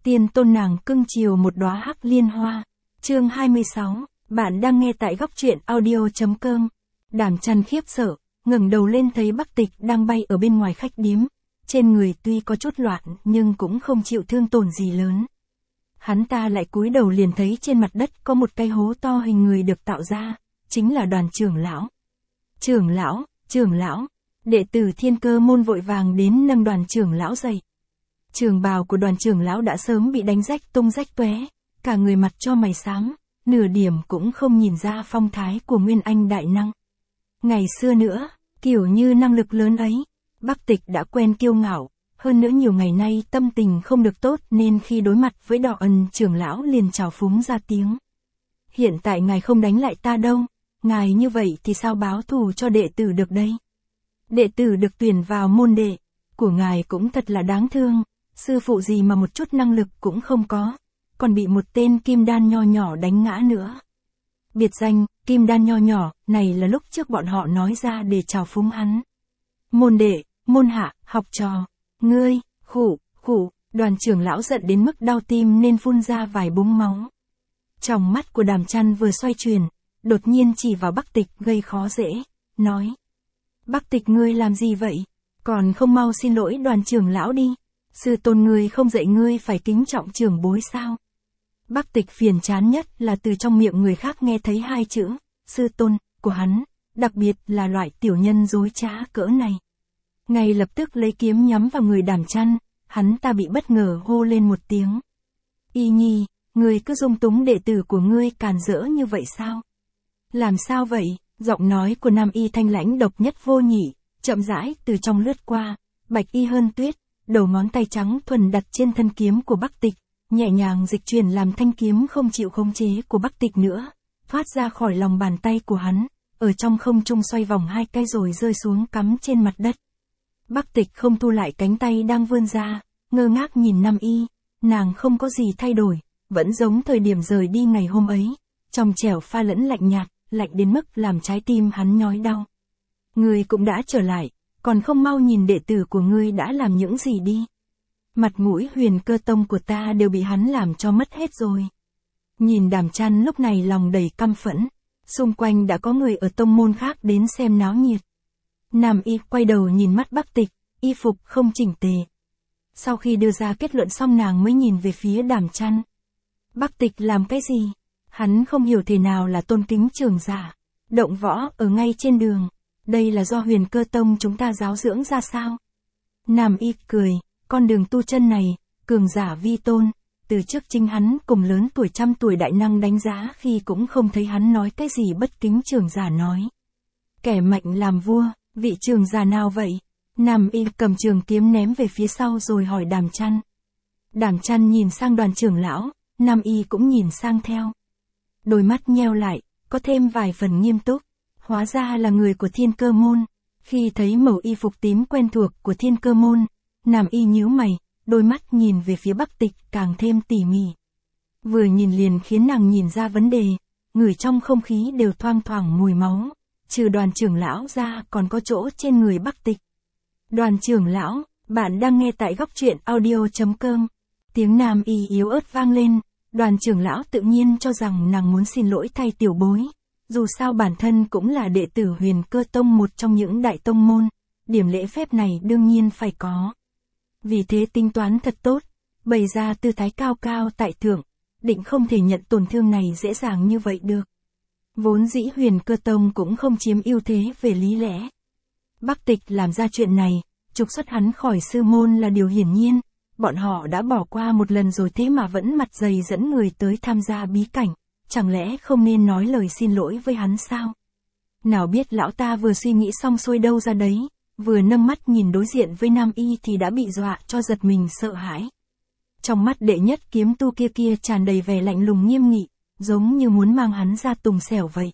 Tiên tôn nàng cưng chiều một đóa hắc liên hoa. Chương 26, bạn đang nghe tại góc truyện audio.com. Đàm Chăn khiếp sợ, ngẩng đầu lên thấy Bắc Tịch đang bay ở bên ngoài khách điếm. Trên người tuy có chút loạn nhưng cũng không chịu thương tổn gì lớn. Hắn ta lại cúi đầu liền thấy trên mặt đất có một cái hố to hình người được tạo ra, chính là Đoàn trưởng lão. Trưởng lão, đệ tử Thiên Cơ môn vội vàng đến nâng Đoàn trưởng lão dậy. Trường bào của Đoàn trưởng lão đã sớm bị đánh rách tung rách tóe, cả người mặt cho mày xám, nửa điểm cũng không nhìn ra phong thái của Nguyên Anh đại năng. Ngày xưa nữa, kiểu như năng lực lớn ấy, Bắc Tịch đã quen kiêu ngạo, hơn nữa nhiều ngày nay tâm tình không được tốt nên khi đối mặt với Đọ Ân trưởng lão liền trào phúng ra tiếng. Hiện tại ngài không đánh lại ta đâu, ngài như vậy thì sao báo thù cho đệ tử được đây? Đệ tử được tuyển vào môn đệ của ngài cũng thật là đáng thương, sư phụ gì mà một chút năng lực cũng không có, còn bị một tên kim đan nho nhỏ đánh ngã nữa. Biệt danh, kim đan nho nhỏ, này là lúc trước bọn họ nói ra để trào phúng hắn. Môn đệ, môn hạ, học trò, ngươi, khụ, Đoàn trưởng lão giận đến mức đau tim nên phun ra vài búng máu. Trong mắt của Đàm Chăn vừa xoay chuyển, đột nhiên chỉ vào Bắc Tịch gây khó dễ, nói. Bắc Tịch ngươi làm gì vậy? Còn không mau xin lỗi Đoàn trưởng lão đi. Sư tôn ngươi không dạy ngươi phải kính trọng trưởng bối sao? Bắc Tịch phiền chán nhất là từ trong miệng người khác nghe thấy hai chữ, sư tôn, của hắn, đặc biệt là loại tiểu nhân dối trá cỡ này. Ngay lập tức lấy kiếm nhắm vào người Đàm Chăn, hắn ta bị bất ngờ hô lên một tiếng. Y Nhi, ngươi cứ dung túng đệ tử của ngươi càn rỡ như vậy sao? Làm sao vậy? Giọng nói của Nam Y thanh lãnh độc nhất vô nhị, chậm rãi từ trong lướt qua, bạch y hơn tuyết, đầu ngón tay trắng thuần đặt trên thân kiếm của Bắc Tịch, nhẹ nhàng dịch chuyển làm thanh kiếm không chịu khống chế của Bắc Tịch nữa, thoát ra khỏi lòng bàn tay của hắn, ở trong không trung xoay vòng hai cái rồi rơi xuống cắm trên mặt đất. Bắc Tịch không thu lại cánh tay đang vươn ra, ngơ ngác nhìn Nam Y, nàng không có gì thay đổi, vẫn giống thời điểm rời đi ngày hôm ấy, trong trẻo pha lẫn lạnh nhạt, lạnh đến mức làm trái tim hắn nhói đau. Ngươi cũng đã trở lại, còn không mau nhìn đệ tử của ngươi đã làm những gì đi. Mặt mũi Huyền Cơ tông của ta đều bị hắn làm cho mất hết rồi. Nhìn Đàm Chăn lúc này lòng đầy căm phẫn, xung quanh đã có người ở tông môn khác đến xem náo nhiệt. Nam Y quay đầu nhìn mắt Bắc Tịch, y phục không chỉnh tề. Sau khi đưa ra kết luận xong nàng mới nhìn về phía Đàm Chăn. Bắc Tịch làm cái gì? Hắn không hiểu thế nào là tôn kính trưởng giả, động võ ở ngay trên đường. Đây là do Huyền Cơ tông chúng ta giáo dưỡng ra sao? Nam Y cười, con đường tu chân này, cường giả vi tôn, từ trước chính hắn cùng lớn tuổi trăm tuổi đại năng đánh giá khi cũng không thấy hắn nói cái gì bất kính trưởng giả nói. Kẻ mạnh làm vua, vị trưởng giả nào vậy? Nam Y cầm trường kiếm ném về phía sau rồi hỏi Đàm Chăn. Đàm Chăn nhìn sang Đoàn trưởng lão, Nam Y cũng nhìn sang theo. Đôi mắt nheo lại, có thêm vài phần nghiêm túc. Hóa ra là người của Thiên Cơ môn. Khi thấy màu y phục tím quen thuộc của Thiên Cơ môn, Nam Y nhíu mày, đôi mắt nhìn về phía Bắc Tịch càng thêm tỉ mỉ. Vừa nhìn liền khiến nàng nhìn ra vấn đề, ngửi trong không khí đều thoang thoảng mùi máu, trừ Đoàn trưởng lão ra còn có chỗ trên người Bắc Tịch. Đoàn trưởng lão, bạn đang nghe tại góc truyện audio.com. Tiếng Nam Y yếu ớt vang lên, Đoàn trưởng lão tự nhiên cho rằng nàng muốn xin lỗi thay tiểu bối. Dù sao bản thân cũng là đệ tử Huyền Cơ tông một trong những đại tông môn, điểm lễ phép này đương nhiên phải có. Vì thế tính toán thật tốt, bày ra tư thái cao cao tại thượng, định không thể nhận tổn thương này dễ dàng như vậy được. Vốn dĩ Huyền Cơ tông cũng không chiếm ưu thế về lý lẽ. Bắc Tịch làm ra chuyện này, trục xuất hắn khỏi sư môn là điều hiển nhiên, bọn họ đã bỏ qua một lần rồi thế mà vẫn mặt dày dẫn người tới tham gia bí cảnh. Chẳng lẽ không nên nói lời xin lỗi với hắn sao? Nào biết lão ta vừa suy nghĩ xong xuôi đâu ra đấy, vừa nâng mắt nhìn đối diện với Nam Y thì đã bị dọa cho giật mình sợ hãi. Trong mắt đệ nhất kiếm tu kia tràn đầy vẻ lạnh lùng nghiêm nghị, giống như muốn mang hắn ra tùng xẻo vậy.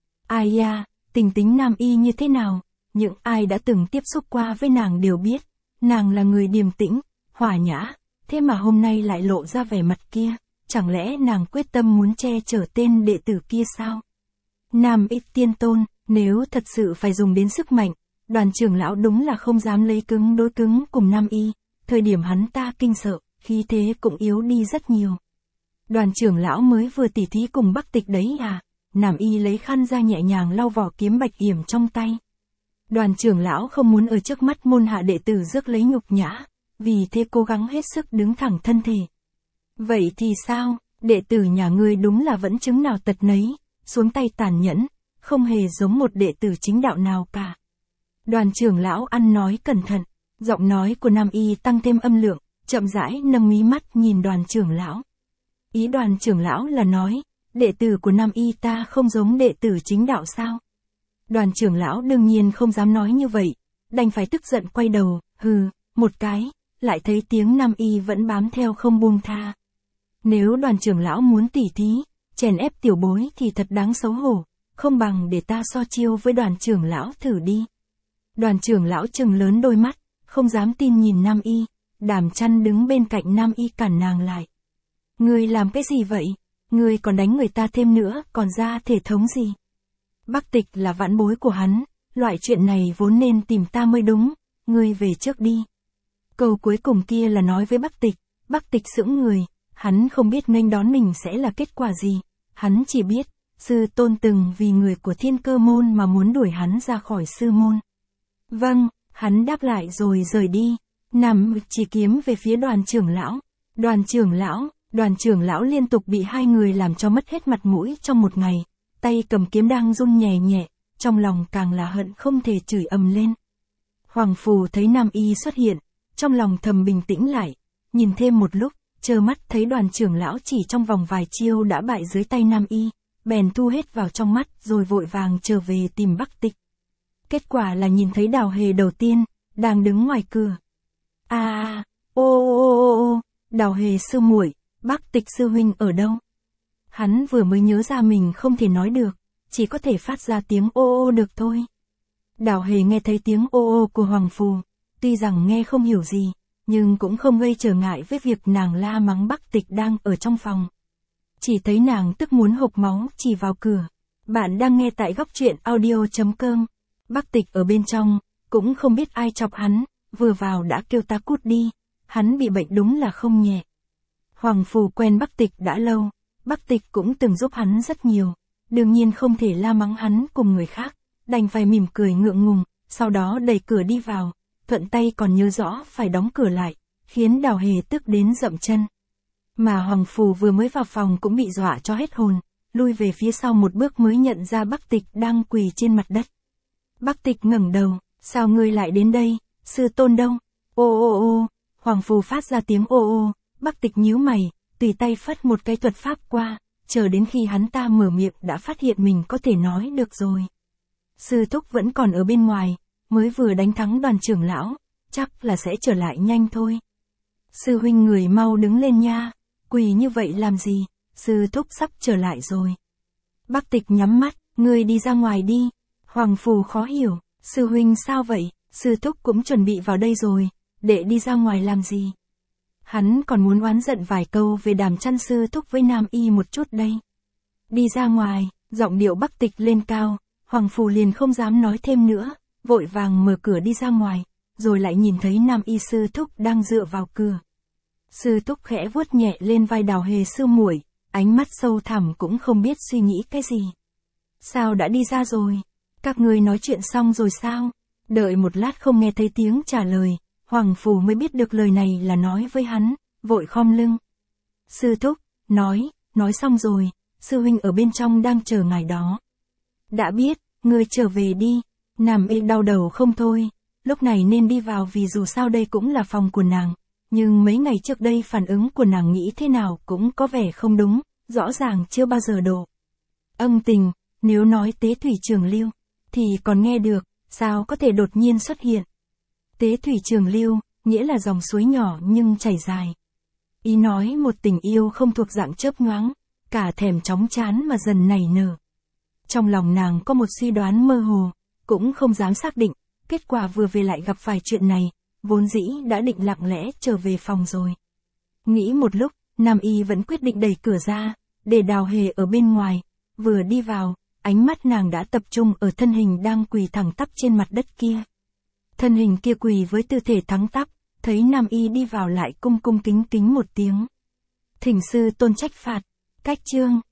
Ai da, tình tính Nam Y như thế nào? Những ai đã từng tiếp xúc qua với nàng đều biết, nàng là người điềm tĩnh, hòa nhã, thế mà hôm nay lại lộ ra vẻ mặt kia. Chẳng lẽ nàng quyết tâm muốn che chở tên đệ tử kia sao? Nam Y tiên tôn, nếu thật sự phải dùng đến sức mạnh, Đoàn trưởng lão đúng là không dám lấy cứng đối cứng cùng Nam Y. Thời điểm hắn ta kinh sợ, khí thế cũng yếu đi rất nhiều. Đoàn trưởng lão mới vừa tỉ thí cùng Bắc Tịch đấy à? Nam Y lấy khăn ra nhẹ nhàng lau vỏ kiếm bạch yểm trong tay. Đoàn trưởng lão không muốn ở trước mắt môn hạ đệ tử rước lấy nhục nhã, vì thế cố gắng hết sức đứng thẳng thân thể. Vậy thì sao, đệ tử nhà ngươi đúng là vẫn chứng nào tật nấy, xuống tay tàn nhẫn, không hề giống một đệ tử chính đạo nào cả. Đoàn trưởng lão ăn nói cẩn thận, giọng nói của Nam Y tăng thêm âm lượng, chậm rãi nâng mí mắt nhìn đoàn trưởng lão. Ý đoàn trưởng lão là nói, đệ tử của Nam Y ta không giống đệ tử chính đạo sao? Đoàn trưởng lão đương nhiên không dám nói như vậy, đành phải tức giận quay đầu, hừ, một cái, lại thấy tiếng Nam Y vẫn bám theo không buông tha. Nếu đoàn trưởng lão muốn tỉ thí, chèn ép tiểu bối thì thật đáng xấu hổ, không bằng để ta so chiêu với đoàn trưởng lão thử đi. Đoàn trưởng lão trừng lớn đôi mắt, không dám tin nhìn Nam Y, Đàm Chăn đứng bên cạnh Nam Y cản nàng lại. Ngươi làm cái gì vậy? Ngươi còn đánh người ta thêm nữa, còn ra thể thống gì? Bắc Tịch là vãn bối của hắn, loại chuyện này vốn nên tìm ta mới đúng, ngươi về trước đi. Câu cuối cùng kia là nói với Bắc Tịch sững người, hắn không biết nghênh đón mình sẽ là kết quả gì, hắn chỉ biết, sư tôn từng vì người của Thiên Cơ môn mà muốn đuổi hắn ra khỏi sư môn. Vâng, hắn đáp lại rồi rời đi, nằm chỉ kiếm về phía đoàn trưởng lão. Đoàn trưởng lão liên tục bị hai người làm cho mất hết mặt mũi trong một ngày, tay cầm kiếm đang run nhẹ nhẹ, trong lòng càng là hận không thể chửi ầm lên. Hoàng Phù thấy Nam Y xuất hiện, trong lòng thầm bình tĩnh lại, nhìn thêm một lúc, trơ mắt thấy đoàn trưởng lão chỉ trong vòng vài chiêu đã bại dưới tay Nam Y, bèn thu hết vào trong mắt rồi vội vàng trở về tìm Bắc Tịch. Kết quả là nhìn thấy Đào Hề đầu tiên, đang đứng ngoài cửa. Đào Hề sư muội, Bắc Tịch sư huynh ở đâu? Hắn vừa mới nhớ ra mình không thể nói được, chỉ có thể phát ra tiếng ô ô được thôi. Đào Hề nghe thấy tiếng ô ô của Hoàng Phù, tuy rằng nghe không hiểu gì, nhưng cũng không gây trở ngại với việc nàng la mắng Bắc Tịch đang ở trong phòng. Chỉ thấy nàng tức muốn hộc máu chỉ vào cửa. Bạn đang nghe tại góc truyện audio.com. Bắc Tịch ở bên trong, cũng không biết ai chọc hắn, vừa vào đã kêu ta cút đi, hắn bị bệnh đúng là không nhẹ. Hoàng Phù quen Bắc Tịch đã lâu, Bắc Tịch cũng từng giúp hắn rất nhiều, đương nhiên không thể la mắng hắn cùng người khác, đành phải mỉm cười ngượng ngùng, sau đó đẩy cửa đi vào, thuận tay còn nhớ rõ phải đóng cửa lại, khiến Đào Hề tức đến dậm chân. Mà Hoàng Phù vừa mới vào phòng cũng bị dọa cho hết hồn, lui về phía sau một bước mới nhận ra Bắc Tịch đang quỳ trên mặt đất. Bắc Tịch ngẩng đầu, sao ngươi lại đến đây, sư tôn đâu? Ô, Hoàng Phù phát ra tiếng ô. Bắc Tịch nhíu mày, tùy tay phất một cái thuật pháp qua, chờ đến khi hắn ta mở miệng đã phát hiện mình có thể nói được rồi. Sư thúc vẫn còn ở bên ngoài, mới vừa đánh thắng đoàn trưởng lão, chắc là sẽ trở lại nhanh thôi. Sư huynh người mau đứng lên nha, quỳ như vậy làm gì, sư thúc sắp trở lại rồi. Bắc Tịch nhắm mắt, ngươi đi ra ngoài đi. Hoàng Phù khó hiểu, sư huynh sao vậy, sư thúc cũng chuẩn bị vào đây rồi, đệ đi ra ngoài làm gì? Hắn còn muốn oán giận vài câu về Đàm Chăn sư thúc với Nam Y một chút đây. Đi ra ngoài, giọng điệu Bắc Tịch lên cao, Hoàng Phù liền không dám nói thêm nữa, vội vàng mở cửa đi ra ngoài, rồi lại nhìn thấy Nam Y sư thúc đang dựa vào cửa. Sư thúc khẽ vuốt nhẹ lên vai Đào Hề sư muội, ánh mắt sâu thẳm cũng không biết suy nghĩ cái gì. Sao đã đi ra rồi? Các ngươi nói chuyện xong rồi sao? Đợi một lát không nghe thấy tiếng trả lời, Hoàng Phù mới biết được lời này là nói với hắn, vội khom lưng. Sư thúc, nói xong rồi, sư huynh ở bên trong đang chờ ngài đó. Đã biết, ngươi trở về đi. Nam Y đau đầu không thôi, lúc này nên đi vào vì dù sao đây cũng là phòng của nàng, nhưng mấy ngày trước đây phản ứng của nàng nghĩ thế nào cũng có vẻ không đúng, rõ ràng chưa bao giờ độ. Âm tình, nếu nói Tế Thủy Trường Lưu, thì còn nghe được, sao có thể đột nhiên xuất hiện. Tế Thủy Trường Lưu, nghĩa là dòng suối nhỏ nhưng chảy dài. Ý nói một tình yêu không thuộc dạng chớp nhoáng, cả thèm chóng chán mà dần nảy nở. Trong lòng nàng có một suy đoán mơ hồ, cũng không dám xác định, kết quả vừa về lại gặp phải chuyện này, vốn dĩ đã định lặng lẽ trở về phòng rồi. Nghĩ một lúc, Nam Y vẫn quyết định đẩy cửa ra, để Đào Hề ở bên ngoài, vừa đi vào, ánh mắt nàng đã tập trung ở thân hình đang quỳ thẳng tắp trên mặt đất kia. Thân hình kia quỳ với tư thế thẳng tắp, thấy Nam Y đi vào lại cung cung kính kính một tiếng. Thỉnh sư tôn trách phạt. Cách chương.